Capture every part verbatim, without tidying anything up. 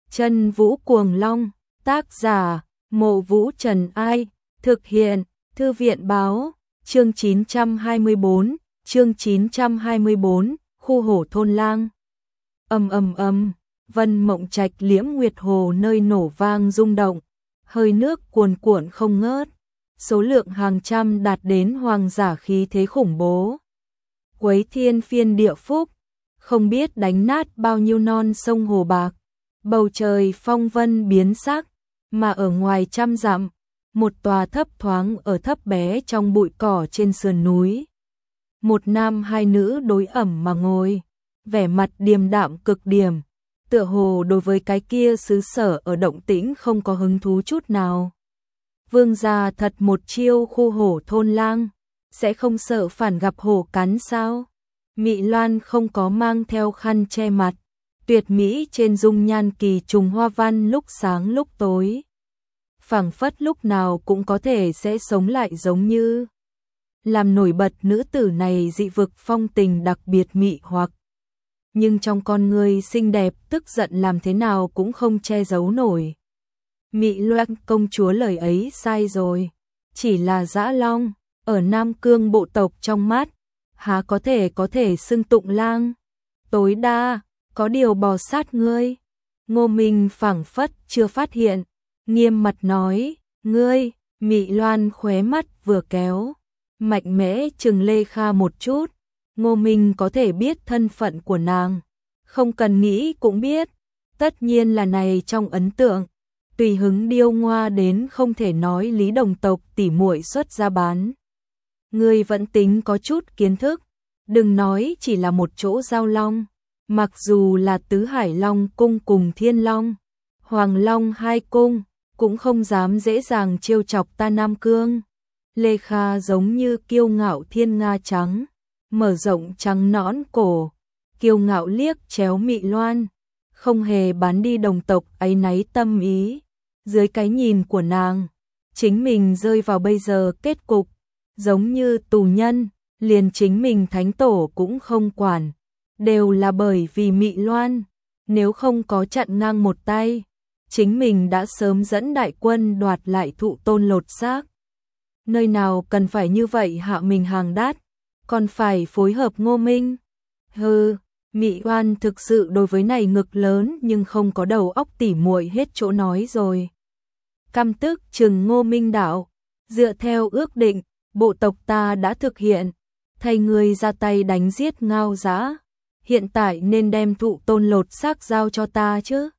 Chân Vũ Cuồng Long, tác giả, Mộ Vũ Trần Ai, thực hiện, Thư viện Báo, chương chín trăm hai mươi tư, chương chín trăm hai mươi tư, khu hổ thôn lang. Ầm ầm ầm, Vân Mộng Trạch Liễm Nguyệt Hồ nơi nổ vang rung động, hơi nước cuồn cuộn không ngớt, số lượng hàng trăm đạt đến hoàng giả khí thế khủng bố. Quấy thiên phiên địa phúc, không biết đánh nát bao nhiêu non sông hồ bạc, bầu trời phong vân biến sắc, mà ở ngoài trăm dặm, một tòa thấp thoáng ở thấp bé trong bụi cỏ trên sườn núi. Một nam hai nữ đối ẩm mà ngồi, vẻ mặt điềm đạm cực điểm, tựa hồ đối với cái kia xứ sở ở động tĩnh không có hứng thú chút nào. Vương gia thật một chiêu khu hổ thôn lang, sẽ không sợ phản gặp hổ cắn sao? Mị Loan không có mang theo khăn che mặt, tuyệt mỹ trên dung nhan kỳ trùng hoa văn lúc sáng lúc tối. Phảng phất lúc nào cũng có thể sẽ sống lại giống như. Làm nổi bật nữ tử này dị vực phong tình đặc biệt mị hoặc. Nhưng trong con người xinh đẹp tức giận làm thế nào cũng không che giấu nổi. Mị Loan công chúa lời ấy sai rồi, chỉ là dã long, ở Nam Cương bộ tộc trong mắt, há có thể có thể xưng tụng lang. Tối đa, có điều bò sát ngươi. Ngô Minh phảng phất chưa phát hiện, nghiêm mặt nói, ngươi. Mị Loan khóe mắt vừa kéo, mạnh mẽ chừng Lê Kha một chút. Ngô Minh có thể biết thân phận của nàng, không cần nghĩ cũng biết, tất nhiên là này trong ấn tượng, tùy hứng điêu ngoa đến không thể nói lý đồng tộc tỉ muội xuất ra bán. Ngươi vẫn tính có chút kiến thức, đừng nói chỉ là một chỗ giao long, mặc dù là Tứ Hải Long cung cùng Thiên Long, Hoàng Long hai cung, cũng không dám dễ dàng trêu chọc ta Nam Cương. Lê Kha giống như kiêu ngạo thiên nga trắng, mở rộng trắng nõn cổ, kiêu ngạo liếc chéo Mị Loan, không hề bán đi đồng tộc áy náy tâm ý. Dưới cái nhìn của nàng, chính mình rơi vào bây giờ kết cục, giống như tù nhân, liền chính mình thánh tổ cũng không quản, đều là bởi vì Mị Loan, nếu không có chặn ngang một tay, chính mình đã sớm dẫn đại quân đoạt lại thụ tôn lột xác. Nơi nào cần phải như vậy hạ mình hàng đát, còn phải phối hợp Ngô Minh. Hừ, Mị Loan thực sự đối với này ngực lớn nhưng không có đầu óc tỉ muội hết chỗ nói rồi. Căm tức chừng Ngô Minh đạo, dựa theo ước định, bộ tộc ta đã thực hiện, thay người ra tay đánh giết Ngao Dã, hiện tại nên đem thụ tôn lột xác giao cho ta chứ.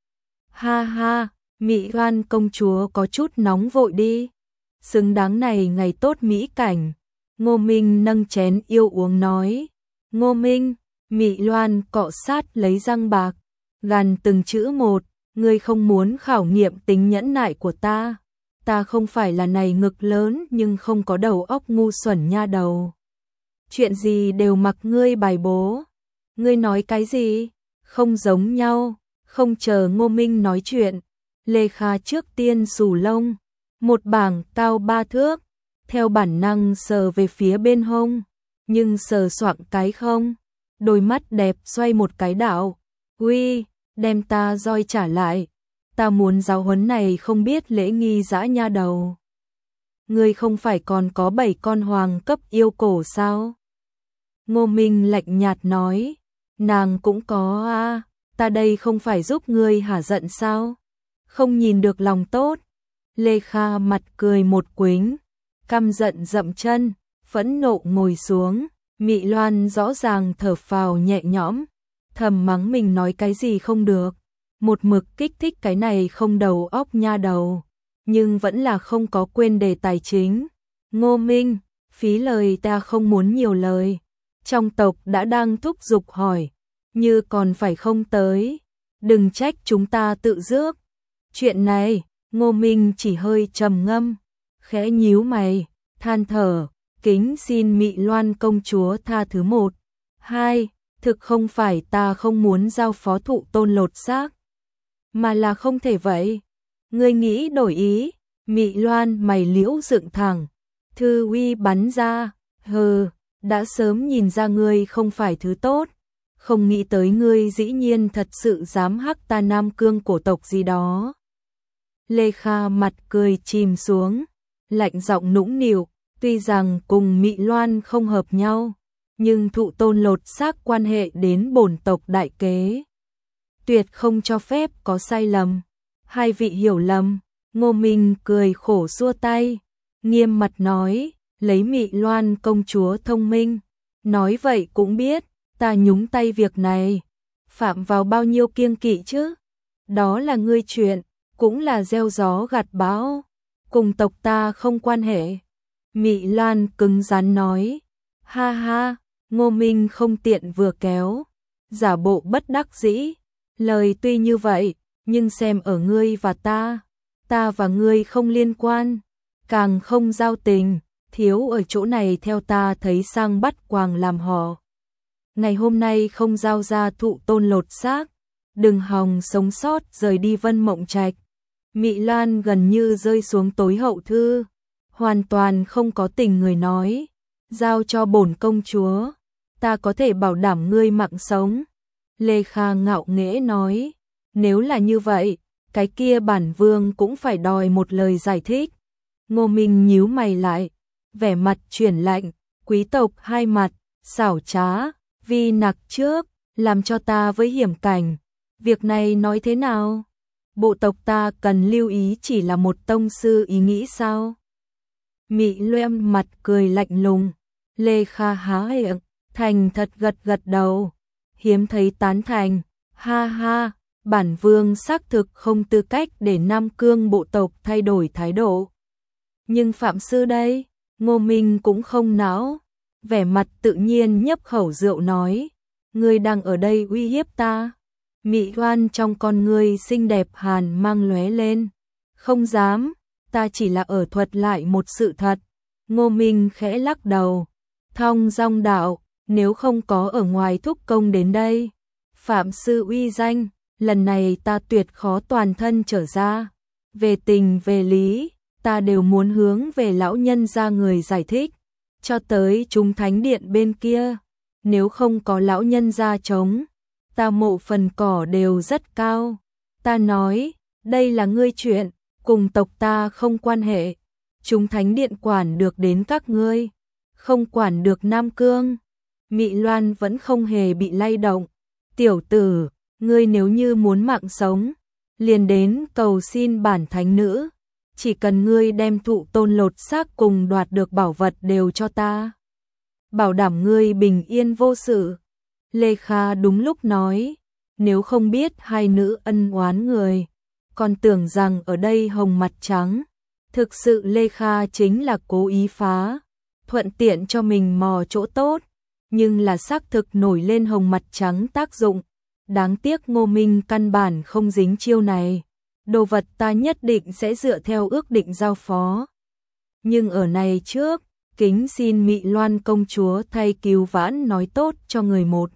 Ha ha, Mị Loan công chúa có chút nóng vội đi, xứng đáng này ngày tốt mỹ cảnh. Ngô Minh nâng chén yêu uống nói, Ngô Minh. Mị Loan cọ sát lấy răng bạc, gằn từng chữ một, ngươi không muốn khảo nghiệm tính nhẫn nại của ta, ta không phải là này ngực lớn nhưng không có đầu óc ngu xuẩn nha đầu. Chuyện gì đều mặc ngươi bài bố, ngươi nói cái gì, không giống nhau. Không chờ Ngô Minh nói chuyện, Lê Kha trước tiên xù lông, một bảng cao ba thước, theo bản năng sờ về phía bên hông, nhưng sờ soạng cái không. Đôi mắt đẹp xoay một cái đạo, uy, đem ta roi trả lại, ta muốn giáo huấn này không biết lễ nghi dã nha đầu. Ngươi không phải còn có bảy con hoàng cấp yêu cổ sao? Ngô Minh lạnh nhạt nói, nàng cũng có a, ta đây không phải giúp ngươi hả giận sao? Không nhìn được lòng tốt. Lê Kha mặt cười một quính, căm giận dậm chân, phẫn nộ ngồi xuống. Mị Loan rõ ràng thở phào nhẹ nhõm, thầm mắng mình nói cái gì không được, một mực kích thích cái này không đầu óc nha đầu, nhưng vẫn là không có quên đề tài chính. Ngô Minh, phí lời ta không muốn nhiều lời, trong tộc đã đang thúc giục hỏi, như còn phải không tới, đừng trách chúng ta tự rước. Chuyện này, Ngô Minh chỉ hơi trầm ngâm, khẽ nhíu mày, than thở. Kính xin Mị Loan công chúa tha thứ một, hai, thực không phải ta không muốn giao phó thụ tôn lột xác, mà là không thể vậy. Ngươi nghĩ đổi ý? Mị Loan mày liễu dựng thẳng, thư uy bắn ra, hừ, đã sớm nhìn ra ngươi không phải thứ tốt, không nghĩ tới ngươi dĩ nhiên thật sự dám hắc ta Nam Cương cổ tộc gì đó. Lê Kha mặt cười chìm xuống, lạnh giọng nũng nịu, tuy rằng cùng Mị Loan không hợp nhau, nhưng thụ tôn lột xác quan hệ đến bổn tộc đại kế. Tuyệt không cho phép có sai lầm. Hai vị hiểu lầm. Ngô Minh cười khổ xua tay, nghiêm mặt nói, lấy Mị Loan công chúa thông minh, nói vậy cũng biết, ta nhúng tay việc này, phạm vào bao nhiêu kiêng kỵ chứ, đó là ngươi chuyện, cũng là gieo gió gặt bão, cùng tộc ta không quan hệ. Mị Loan cứng rắn nói, ha ha, Ngô Minh không tiện vừa kéo, giả bộ bất đắc dĩ, lời tuy như vậy, nhưng xem ở ngươi và ta, ta và ngươi không liên quan, càng không giao tình, thiếu ở chỗ này theo ta thấy sang bắt quàng làm họ. Ngày hôm nay không giao ra thụ tôn lột xác, đừng hòng sống sót rời đi Vân Mộng Trạch. Mị Loan gần như rơi xuống tối hậu thư, hoàn toàn không có tình người nói, giao cho bổn công chúa, ta có thể bảo đảm ngươi mạng sống. Lê Kha ngạo nghễ nói, nếu là như vậy, cái kia bản vương cũng phải đòi một lời giải thích. Ngô Minh nhíu mày lại, vẻ mặt chuyển lạnh, quý tộc hai mặt, xảo trá, vi nặc trước, làm cho ta với hiểm cảnh. Việc này nói thế nào? Bộ tộc ta cần lưu ý chỉ là một tông sư ý nghĩ sao? Mị Loan mặt cười lạnh lùng, Lê Kha há miệng, thành thật gật gật đầu, hiếm thấy tán thành, ha ha, bản vương xác thực không tư cách để Nam Cương bộ tộc thay đổi thái độ. Nhưng phạm sư đây, Ngô Minh cũng không não, vẻ mặt tự nhiên nhấp khẩu rượu nói, ngươi đang ở đây uy hiếp ta. Mị Loan trong con ngươi xinh đẹp hàn mang lóe lên, không dám, ta chỉ là ở thuật lại một sự thật. Ngô Minh khẽ lắc đầu, thong dong đạo, nếu không có ở ngoài thúc công đến đây, phạm sư uy danh, lần này ta tuyệt khó toàn thân trở ra. Về tình về lý, ta đều muốn hướng về lão nhân ra người giải thích, cho tới chúng thánh điện bên kia, nếu không có lão nhân ra chống, ta mộ phần cỏ đều rất cao. Ta nói, đây là ngươi chuyện, cùng tộc ta không quan hệ, chúng thánh điện quản được đến các ngươi, không quản được Nam Cương. Mị Loan vẫn không hề bị lay động, tiểu tử, ngươi nếu như muốn mạng sống, liền đến cầu xin bản thánh nữ, chỉ cần ngươi đem thụ tôn lột xác cùng đoạt được bảo vật đều cho ta, bảo đảm ngươi bình yên vô sự. Lê Kha đúng lúc nói, nếu không biết hai nữ ân oán người, còn tưởng rằng ở đây hồng mặt trắng, thực sự Lê Kha chính là cố ý phá, thuận tiện cho mình mò chỗ tốt, nhưng là xác thực nổi lên hồng mặt trắng tác dụng. Đáng tiếc Ngô Minh căn bản không dính chiêu này, đồ vật ta nhất định sẽ dựa theo ước định giao phó. Nhưng ở này trước, kính xin Mị Loan công chúa thay cứu vãn nói tốt cho người một.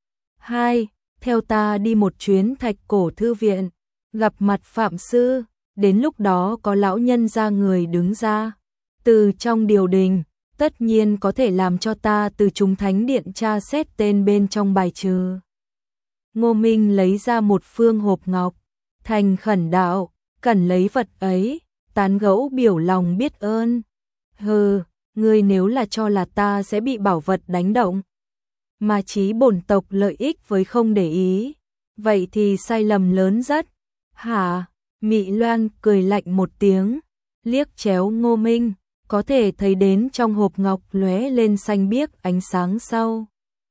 Hai, theo ta đi một chuyến Thạch Cổ thư viện, gặp mặt phạm sư, đến lúc đó có lão nhân ra người đứng ra, từ trong điều đình, tất nhiên có thể làm cho ta từ chúng thánh điện tra xét tên bên trong bài trừ. Ngô Minh lấy ra một phương hộp ngọc, thành khẩn đạo, cần lấy vật ấy, tán gẫu biểu lòng biết ơn. Hừ, ngươi nếu là cho là ta sẽ bị bảo vật đánh động, mà chí bổn tộc lợi ích với không để ý, vậy thì sai lầm lớn rất. Hả? Mị Loan cười lạnh một tiếng, liếc chéo Ngô Minh, có thể thấy đến trong hộp ngọc lóe lên xanh biếc ánh sáng sau.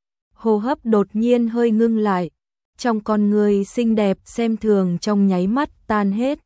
Hô hấp đột nhiên hơi ngưng lại, trong con người xinh đẹp xem thường trong nháy mắt tan hết.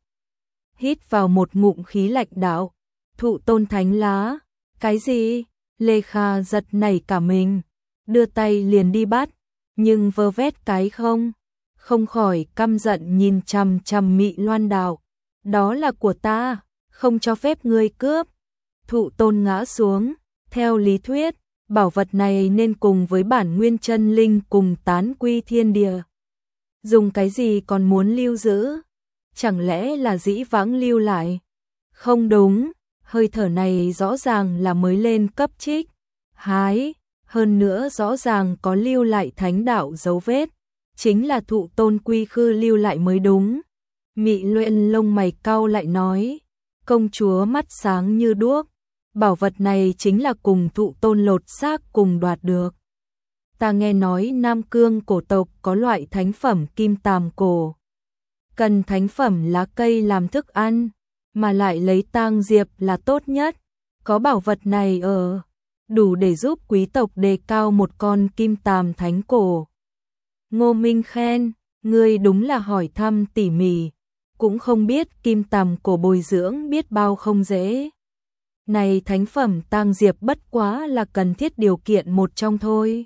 Hít vào một ngụm khí lạnh đạo, thụ tôn thánh lá, cái gì? Lê Kha giật nảy cả mình, đưa tay liền đi bắt, nhưng vơ vét cái không, không khỏi căm giận nhìn chằm chằm Mị Loan đạo, đó là của ta, không cho phép ngươi cướp. Thụ tôn ngã xuống, theo lý thuyết, bảo vật này nên cùng với bản nguyên chân linh cùng tán quy thiên địa. Dùng cái gì còn muốn lưu giữ? Chẳng lẽ là dĩ vãng lưu lại? Không đúng, hơi thở này rõ ràng là mới lên cấp trích. Hái, hơn nữa rõ ràng có lưu lại thánh đạo dấu vết, chính là Thụ Tôn Quy Khư lưu lại mới đúng. Mị Luyện lông mày cau lại nói, công chúa mắt sáng như đuốc, bảo vật này chính là cùng Thụ Tôn lột xác cùng đoạt được. Ta nghe nói Nam Cương cổ tộc có loại thánh phẩm kim tàm cổ, cần thánh phẩm lá cây làm thức ăn, mà lại lấy tang diệp là tốt nhất. Có bảo vật này ở, đủ để giúp quý tộc đề cao một con kim tàm thánh cổ. Ngô Minh khen, ngươi đúng là hỏi thăm tỉ mỉ, cũng không biết kim tàm cổ bồi dưỡng biết bao không dễ. Này thánh phẩm tang diệp bất quá là cần thiết điều kiện một trong thôi.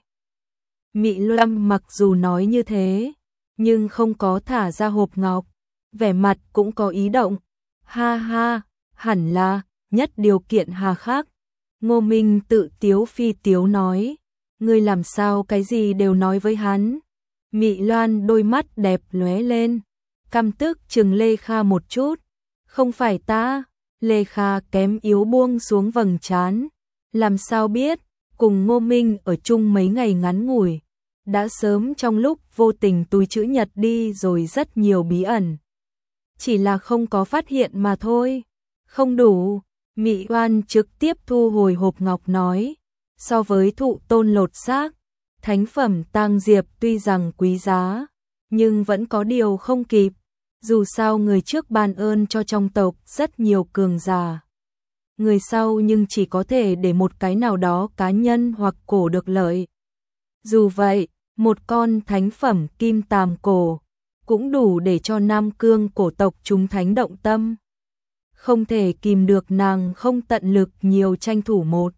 Mị Lâm mặc dù nói như thế, nhưng không có thả ra hộp ngọc, vẻ mặt cũng có ý động. Ha ha, hẳn là, nhất điều kiện hà khắc. Ngô Minh tự tiếu phi tiếu nói, ngươi làm sao cái gì đều nói với hắn. Mị Loan đôi mắt đẹp lóe lên, căm tức chừng Lê Kha một chút. Không phải ta. Lê Kha kém yếu buông xuống vầng trán. Làm sao biết, cùng Ngô Minh ở chung mấy ngày ngắn ngủi, đã sớm trong lúc vô tình túi chữ nhật đi rồi rất nhiều bí ẩn. Chỉ là không có phát hiện mà thôi. Không đủ. Mị Oan trực tiếp thu hồi hộp ngọc nói, so với Thụ Tôn lột xác, thánh phẩm tang diệp tuy rằng quý giá, nhưng vẫn có điều không kịp. Dù sao người trước ban ơn cho trong tộc rất nhiều cường giả, người sau nhưng chỉ có thể để một cái nào đó cá nhân hoặc cổ được lợi. Dù vậy, một con thánh phẩm kim tàm cổ cũng đủ để cho Nam Cương cổ tộc chúng thánh động tâm. Không thể kìm được nàng không tận lực nhiều tranh thủ một.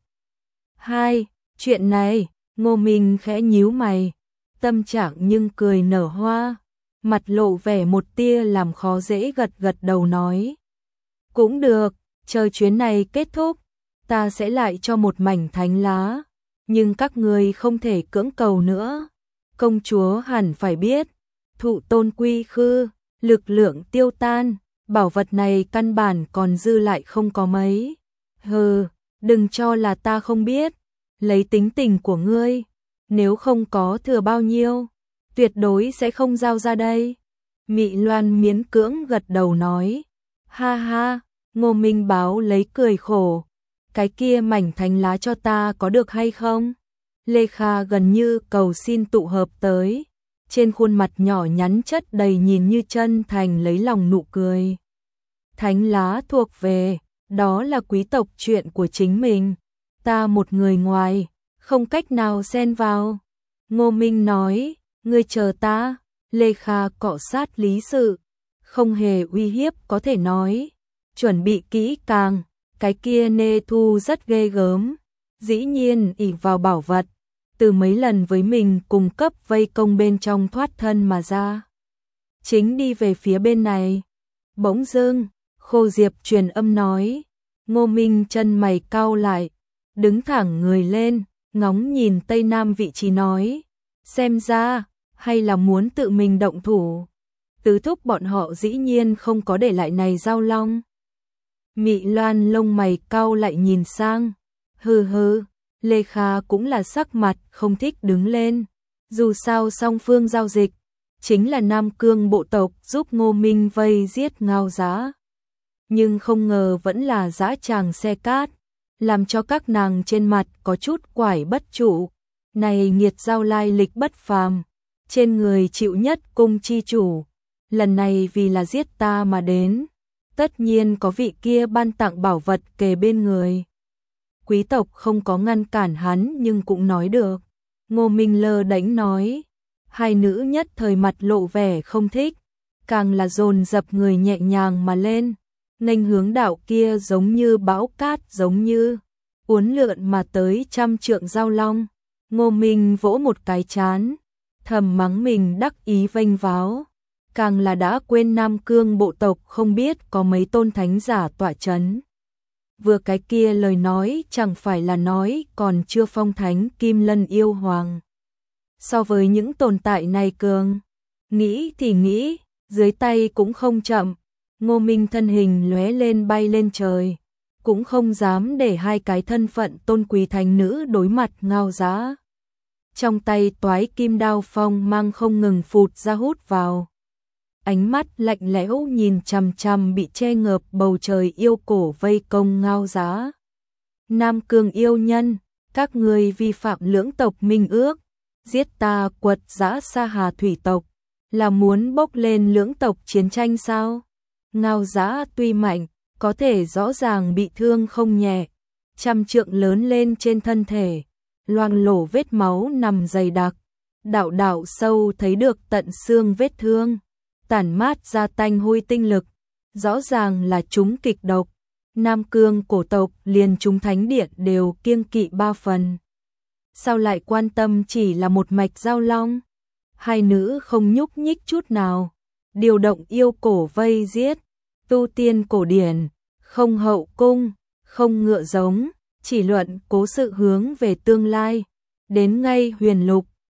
Hai, chuyện này, Ngô Minh khẽ nhíu mày, tâm trạng nhưng cười nở hoa, mặt lộ vẻ một tia làm khó dễ gật gật đầu nói. Cũng được, chờ chuyến này kết thúc, ta sẽ lại cho một mảnh thánh lá, nhưng các người không thể cưỡng cầu nữa. Công chúa hẳn phải biết, Thụ Tôn Quy Khư, lực lượng tiêu tan, bảo vật này căn bản còn dư lại không có mấy. Hừ, đừng cho là ta không biết, lấy tính tình của ngươi, nếu không có thừa bao nhiêu, tuyệt đối sẽ không giao ra đây. Mị Loan miễn cưỡng gật đầu nói, ha ha. Ngô Minh báo lấy cười khổ, cái kia mảnh thánh lá cho ta có được hay không? Lê Kha gần như cầu xin tụ hợp tới, trên khuôn mặt nhỏ nhắn chất đầy nhìn như chân thành lấy lòng nụ cười. Thánh lá thuộc về, đó là quý tộc chuyện của chính mình, ta một người ngoài, không cách nào xen vào. Ngô Minh nói, ngươi chờ ta. Lê Kha cọ sát lý sự, không hề uy hiếp có thể nói, chuẩn bị kỹ càng, cái kia Nê Thu rất ghê gớm, dĩ nhiên ỷ vào bảo vật, từ mấy lần với mình cung cấp vây công bên trong thoát thân mà ra. Chính đi về phía bên này, bỗng dưng, Khô Diệp truyền âm nói, Ngô Minh chân mày cau lại, đứng thẳng người lên, ngóng nhìn Tây Nam vị trí nói, xem ra, hay là muốn tự mình động thủ. Tứ thúc bọn họ dĩ nhiên không có để lại này giao long. Mị Loan lông mày cau lại nhìn sang, hừ hừ. Lê Kha cũng là sắc mặt không thích đứng lên, dù sao song phương giao dịch, chính là Nam Cương bộ tộc giúp Ngô Minh vây giết Ngao Giá. Nhưng không ngờ vẫn là dã tràng xe cát, làm cho các nàng trên mặt có chút quải bất trụ. Này nghiệt giao lai lịch bất phàm, trên người chịu nhất cung chi chủ, lần này vì là giết ta mà đến, tất nhiên có vị kia ban tặng bảo vật kề bên người. Quý tộc không có ngăn cản hắn nhưng cũng nói được. Ngô Minh lơ đánh nói, hai nữ nhất thời mặt lộ vẻ không thích, càng là dồn dập người nhẹ nhàng mà lên, nghênh hướng đạo kia giống như bão cát giống như uốn lượn mà tới trăm trượng giao long. Ngô Minh vỗ một cái chán, thầm mắng mình đắc ý vênh váo, càng là đã quên Nam Cương bộ tộc không biết có mấy tôn thánh giả tọa chấn. Vừa cái kia lời nói chẳng phải là nói còn chưa phong thánh Kim Lân yêu hoàng. So với những tồn tại này cường, nghĩ thì nghĩ, dưới tay cũng không chậm. Ngô Minh thân hình lóe lên bay lên trời, cũng không dám để hai cái thân phận tôn quý thánh nữ đối mặt Ngao Giá. trong tay toái kim đao phong mang không ngừng phụt ra hút vào. Ánh mắt lạnh lẽo nhìn chằm chằm bị che ngợp bầu trời yêu cổ vây công Ngao Giá. Nam Cương yêu nhân, các ngươi vi phạm lưỡng tộc minh ước, giết ta Quật Dã Sa Hà thủy tộc, là muốn bốc lên lưỡng tộc chiến tranh sao? Ngao Giá tuy mạnh, có thể rõ ràng bị thương không nhẹ, trăm trượng lớn lên trên thân thể, loang lổ vết máu nằm dày đặc, đạo đạo sâu thấy được tận xương vết thương, tản mát ra tanh hôi tinh lực, rõ ràng là chúng kịch độc. Nam Cương cổ tộc liền chúng thánh điện đều kiêng kỵ ba phần. Sao lại quan tâm chỉ là một mạch giao long? Hai nữ không nhúc nhích chút nào, điều động yêu cổ vây giết, tu tiên cổ điển, không hậu cung, không ngựa giống, chỉ luận cố sự hướng về tương lai. Đến ngay huyền lục,